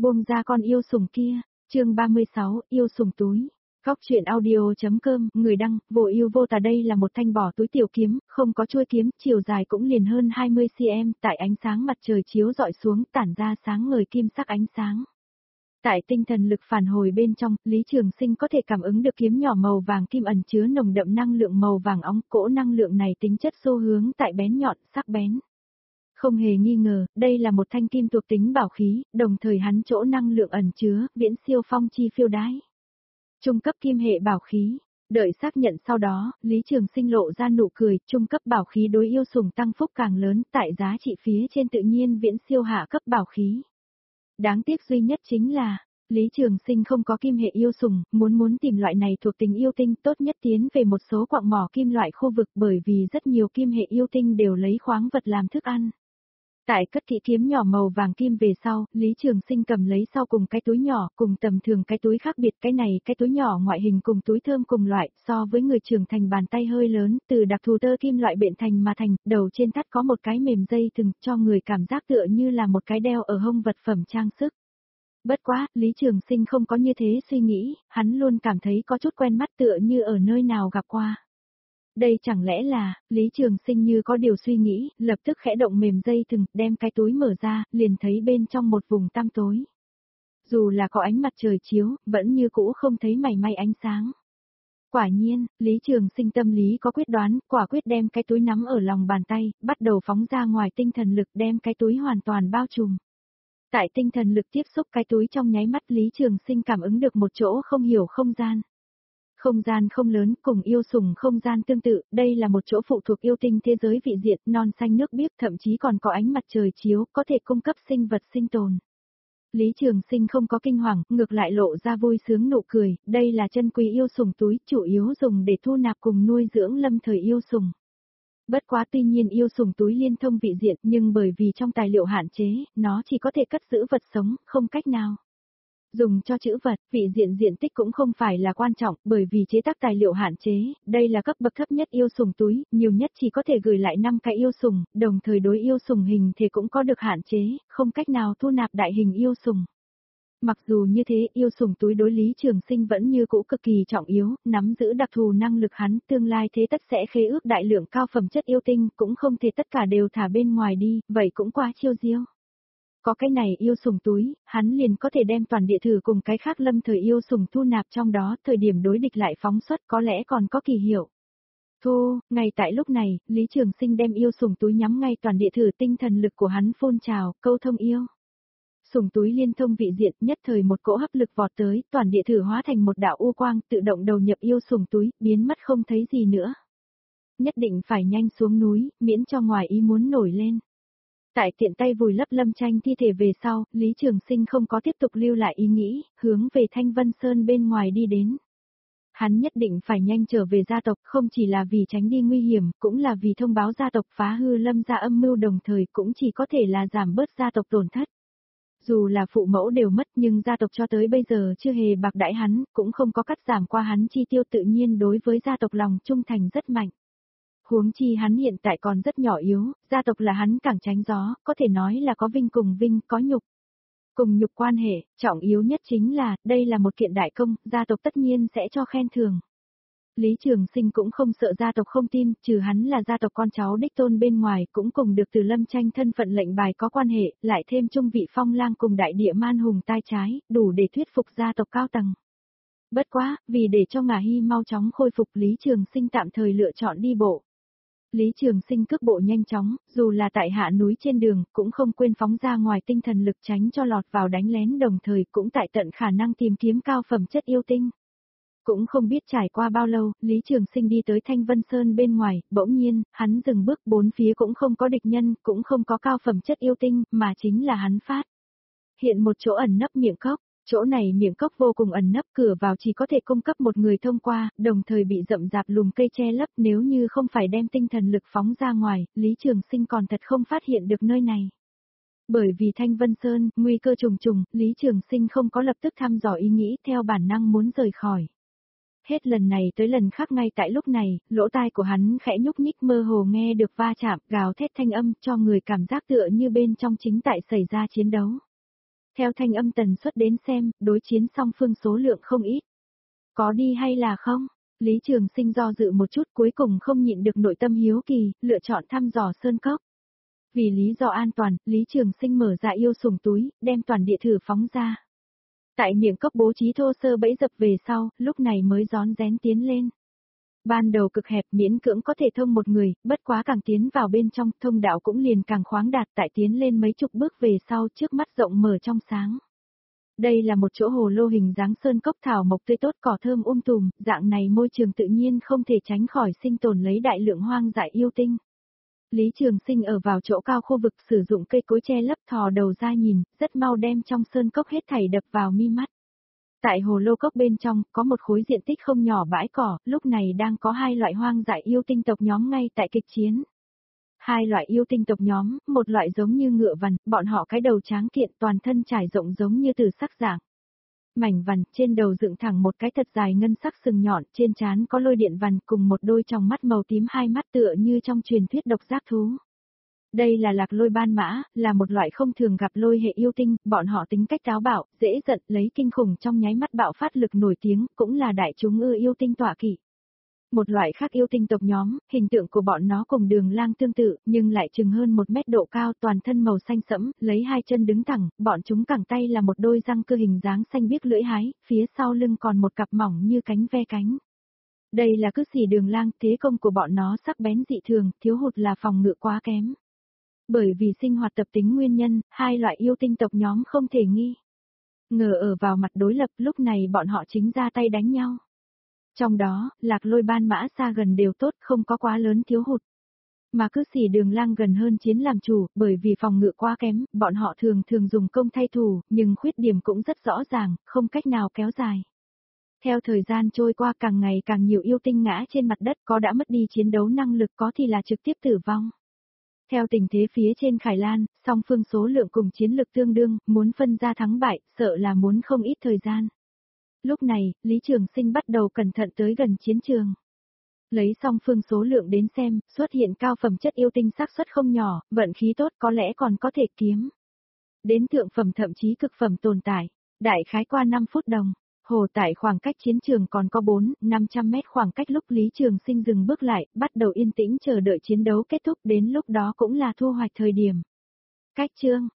Buông ra con yêu sủng kia, chương 36, yêu sủng túi. Góc truyện audio.com, người đăng, vô ưu vô tà. Đây là một thanh bỏ túi tiểu kiếm, không có chuôi kiếm, chiều dài cũng liền hơn 20cm, tại ánh sáng mặt trời chiếu rọi xuống tản ra sáng ngời kim sắc ánh sáng. Tại tinh thần lực phản hồi bên trong, Lý Trường Sinh có thể cảm ứng được kiếm nhỏ màu vàng kim ẩn chứa nồng đậm năng lượng màu vàng óng, cỗ năng lượng này tính chất xu hướng tại bén nhọn, sắc bén. Không hề nghi ngờ, đây là một thanh kim thuộc tính bảo khí, đồng thời hắn chỗ năng lượng ẩn chứa, viễn siêu phong chi phiêu đái. Trung cấp kim hệ bảo khí, đợi xác nhận sau đó, Lý Trường Sinh lộ ra nụ cười, trung cấp bảo khí đối yêu sủng tăng phúc càng lớn, tại giá trị phía trên tự nhiên viễn siêu hạ cấp bảo khí. Đáng tiếc duy nhất chính là, Lý Trường Sinh không có kim hệ yêu sủng, muốn tìm loại này thuộc tính yêu tinh tốt nhất tiến về một số quặng mỏ kim loại khu vực bởi vì rất nhiều kim hệ yêu tinh đều lấy khoáng vật làm thức ăn. Tại cất kỹ kiếm nhỏ màu vàng kim về sau, Lý Trường Sinh cầm lấy sau cùng cái túi nhỏ, cùng tầm thường cái túi khác biệt, cái này cái túi nhỏ ngoại hình cùng túi thơm cùng loại, so với người trưởng thành bàn tay hơi lớn, từ đặc thù tơ kim loại bện thành mà thành, đầu trên thắt có một cái mềm dây thừng, cho người cảm giác tựa như là một cái đeo ở hông vật phẩm trang sức. Bất quá, Lý Trường Sinh không có như thế suy nghĩ, hắn luôn cảm thấy có chút quen mắt tựa như ở nơi nào gặp qua. Đây chẳng lẽ là, Lý Trường Sinh như có điều suy nghĩ, lập tức khẽ động mềm dây thừng, đem cái túi mở ra, liền thấy bên trong một vùng tăm tối. Dù là có ánh mặt trời chiếu, vẫn như cũ không thấy mảy may ánh sáng. Quả nhiên, Lý Trường Sinh tâm lý có quyết đoán, quả quyết đem cái túi nắm ở lòng bàn tay, bắt đầu phóng ra ngoài tinh thần lực đem cái túi hoàn toàn bao trùm. Tại tinh thần lực tiếp xúc cái túi trong nháy mắt Lý Trường Sinh cảm ứng được một chỗ không hiểu không gian. Không gian không lớn, cùng yêu sủng không gian tương tự, đây là một chỗ phụ thuộc yêu tinh thế giới vị diện, non xanh nước biếc, thậm chí còn có ánh mặt trời chiếu, có thể cung cấp sinh vật sinh tồn. Lý Trường Sinh không có kinh hoàng, ngược lại lộ ra vui sướng nụ cười, đây là chân quý yêu sủng túi, chủ yếu dùng để thu nạp cùng nuôi dưỡng lâm thời yêu sủng. Bất quá tuy nhiên yêu sủng túi liên thông vị diện, nhưng bởi vì trong tài liệu hạn chế, nó chỉ có thể cất giữ vật sống, không cách nào dùng cho trữ vật, vị diện diện tích cũng không phải là quan trọng, bởi vì chế tác tài liệu hạn chế, đây là cấp bậc thấp nhất yêu sủng túi, nhiều nhất chỉ có thể gửi lại 5 cái yêu sủng, đồng thời đối yêu sủng hình thể cũng có được hạn chế, không cách nào thu nạp đại hình yêu sủng. Mặc dù như thế, yêu sủng túi đối Lý Trường Sinh vẫn như cũ cực kỳ trọng yếu, nắm giữ đặc thù năng lực hắn, tương lai thế tất sẽ khế ước đại lượng cao phẩm chất yêu tinh, cũng không thể tất cả đều thả bên ngoài đi, vậy cũng quá chiêu diêu. Có cái này yêu sủng túi, hắn liền có thể đem toàn địa thử cùng cái khác lâm thời yêu sủng thu nạp trong đó, thời điểm đối địch lại phóng xuất có lẽ còn có kỳ hiệu. Thu, ngay tại lúc này, Lý Trường Sinh đem yêu sủng túi nhắm ngay toàn địa thử, tinh thần lực của hắn phun trào, câu thông yêu. Sủng túi liên thông vị diện, nhất thời một cỗ hấp lực vọt tới, toàn địa thử hóa thành một đạo u quang, tự động đầu nhập yêu sủng túi, biến mất không thấy gì nữa. Nhất định phải nhanh xuống núi, miễn cho ngoài ý muốn nổi lên. Tại tiện tay vùi lấp Lâm Tranh thi thể về sau, Lý Trường Sinh không có tiếp tục lưu lại ý nghĩ, hướng về Thanh Vân Sơn bên ngoài đi đến. Hắn nhất định phải nhanh trở về gia tộc, không chỉ là vì tránh đi nguy hiểm, cũng là vì thông báo gia tộc phá hư Lâm gia âm mưu, đồng thời cũng chỉ có thể là giảm bớt gia tộc tổn thất. Dù là phụ mẫu đều mất nhưng gia tộc cho tới bây giờ chưa hề bạc đãi hắn, cũng không có cắt giảm qua hắn chi tiêu, tự nhiên đối với gia tộc lòng trung thành rất mạnh. Huống chi hắn hiện tại còn rất nhỏ yếu, gia tộc là hắn cẳng tránh gió, có thể nói là có vinh cùng vinh, có nhục cùng nhục quan hệ, trọng yếu nhất chính là, đây là một kiện đại công, gia tộc tất nhiên sẽ cho khen thưởng. Lý Trường Sinh cũng không sợ gia tộc không tin, trừ hắn là gia tộc con cháu đích tôn bên ngoài, cũng cùng được từ Lâm Tranh thân phận lệnh bài có quan hệ, lại thêm trung vị phong lang cùng đại địa man hùng tai trái, đủ để thuyết phục gia tộc cao tầng. Bất quá, vì để cho Ngà Hy mau chóng khôi phục, Lý Trường Sinh tạm thời lựa chọn đi bộ. Lý Trường Sinh cước bộ nhanh chóng, dù là tại hạ núi trên đường, cũng không quên phóng ra ngoài tinh thần lực tránh cho lọt vào đánh lén, đồng thời cũng tại tận khả năng tìm kiếm cao phẩm chất yêu tinh. Cũng không biết trải qua bao lâu, Lý Trường Sinh đi tới Thanh Vân Sơn bên ngoài, bỗng nhiên, hắn dừng bước, bốn phía cũng không có địch nhân, cũng không có cao phẩm chất yêu tinh, mà chính là hắn phát hiện một chỗ ẩn nấp miệng cốc. Chỗ này miệng cốc vô cùng ẩn nấp, cửa vào chỉ có thể cung cấp một người thông qua, đồng thời bị rậm rạp lùm cây che lấp, nếu như không phải đem tinh thần lực phóng ra ngoài, Lý Trường Sinh còn thật không phát hiện được nơi này. Bởi vì Thanh Vân Sơn, nguy cơ trùng trùng, Lý Trường Sinh không có lập tức thăm dò ý nghĩ, theo bản năng muốn rời khỏi. Hết lần này tới lần khác, ngay tại lúc này, lỗ tai của hắn khẽ nhúc nhích, mơ hồ nghe được va chạm, gào thét thanh âm, cho người cảm giác tựa như bên trong chính tại xảy ra chiến đấu. Theo thanh âm tần suất đến xem, đối chiến song phương số lượng không ít. Có đi hay là không? Lý Trường Sinh do dự một chút cuối cùng không nhịn được nội tâm hiếu kỳ, lựa chọn thăm dò sơn cốc. Vì lý do an toàn, Lý Trường Sinh mở ra yêu sủng túi, đem toàn địa thử phóng ra. Tại miệng cốc bố trí thô sơ bẫy dập về sau, lúc này mới rón rén tiến lên. Ban đầu cực hẹp miễn cưỡng có thể thông một người, bất quá càng tiến vào bên trong, thông đạo cũng liền càng khoáng đạt tại tiến lên mấy chục bước về sau trước mắt rộng mở trong sáng. Đây là một chỗ hồ lô hình dáng sơn cốc thảo mộc tươi tốt cỏ thơm tùm, dạng này môi trường tự nhiên không thể tránh khỏi sinh tồn lấy đại lượng hoang dại yêu tinh. Lý Trường Sinh ở vào chỗ cao khu vực sử dụng cây cối che lấp thò đầu ra nhìn, rất mau đem trong sơn cốc hết thảy đập vào mi mắt. Tại hồ lô cốc bên trong, có một khối diện tích không nhỏ bãi cỏ, lúc này đang có hai loại hoang dại yêu tinh tộc nhóm ngay tại kịch chiến. Hai loại yêu tinh tộc nhóm, một loại giống như ngựa vằn, bọn họ cái đầu tráng kiện toàn thân trải rộng giống như từ sắc dạng. Mảnh vằn, trên đầu dựng thẳng một cái thật dài ngân sắc sừng nhọn, trên trán có lôi điện vằn cùng một đôi tròng mắt màu tím hai mắt tựa như trong truyền thuyết độc giác thú. Đây là lạc lôi ban mã, là một loại không thường gặp lôi hệ yêu tinh, bọn họ tính cách táo bạo, dễ giận, lấy kinh khủng trong nháy mắt bạo phát lực nổi tiếng, cũng là đại chúng ưa yêu tinh tọa kỵ. Một loại khác yêu tinh tộc nhóm, hình tượng của bọn nó cùng đường lang tương tự, nhưng lại chừng hơn 1 mét độ cao, toàn thân màu xanh sẫm, lấy hai chân đứng thẳng, bọn chúng cẳng tay là một đôi răng cưa hình dáng xanh biếc lưỡi hái, phía sau lưng còn một cặp mỏng như cánh ve cánh. Đây là cứ xỉ đường lang, thế công của bọn nó sắc bén dị thường, thiếu hụt là phòng ngự quá kém. Bởi vì sinh hoạt tập tính nguyên nhân, hai loại yêu tinh tộc nhóm không thể nghi ngờ ở vào mặt đối lập, lúc này bọn họ chính ra tay đánh nhau. Trong đó, lạc lôi ban mã xa gần đều tốt, không có quá lớn thiếu hụt. Mà cứ xỉ đường lang gần hơn chiến làm chủ, bởi vì phòng ngự quá kém, bọn họ thường dùng công thay thủ, nhưng khuyết điểm cũng rất rõ ràng, không cách nào kéo dài. Theo thời gian trôi qua càng ngày càng nhiều yêu tinh ngã trên mặt đất, có đã mất đi chiến đấu năng lực, có thì là trực tiếp tử vong. Theo tình thế phía trên Khải Lan, song phương số lượng cùng chiến lực tương đương, muốn phân ra thắng bại, sợ là muốn không ít thời gian. Lúc này, Lý Trường Sinh bắt đầu cẩn thận tới gần chiến trường. Lấy song phương số lượng đến xem, xuất hiện cao phẩm chất yêu tinh xác suất không nhỏ, vận khí tốt có lẽ còn có thể kiếm. Đến thượng phẩm thậm chí cực phẩm tồn tại. Đại khái qua 5 phút đồng. Hồ tại khoảng cách chiến trường còn có 4-500 mét khoảng cách lúc Lý Trường Sinh dừng bước lại, bắt đầu yên tĩnh chờ đợi chiến đấu kết thúc, đến lúc đó cũng là thu hoạch thời điểm. Cách chương,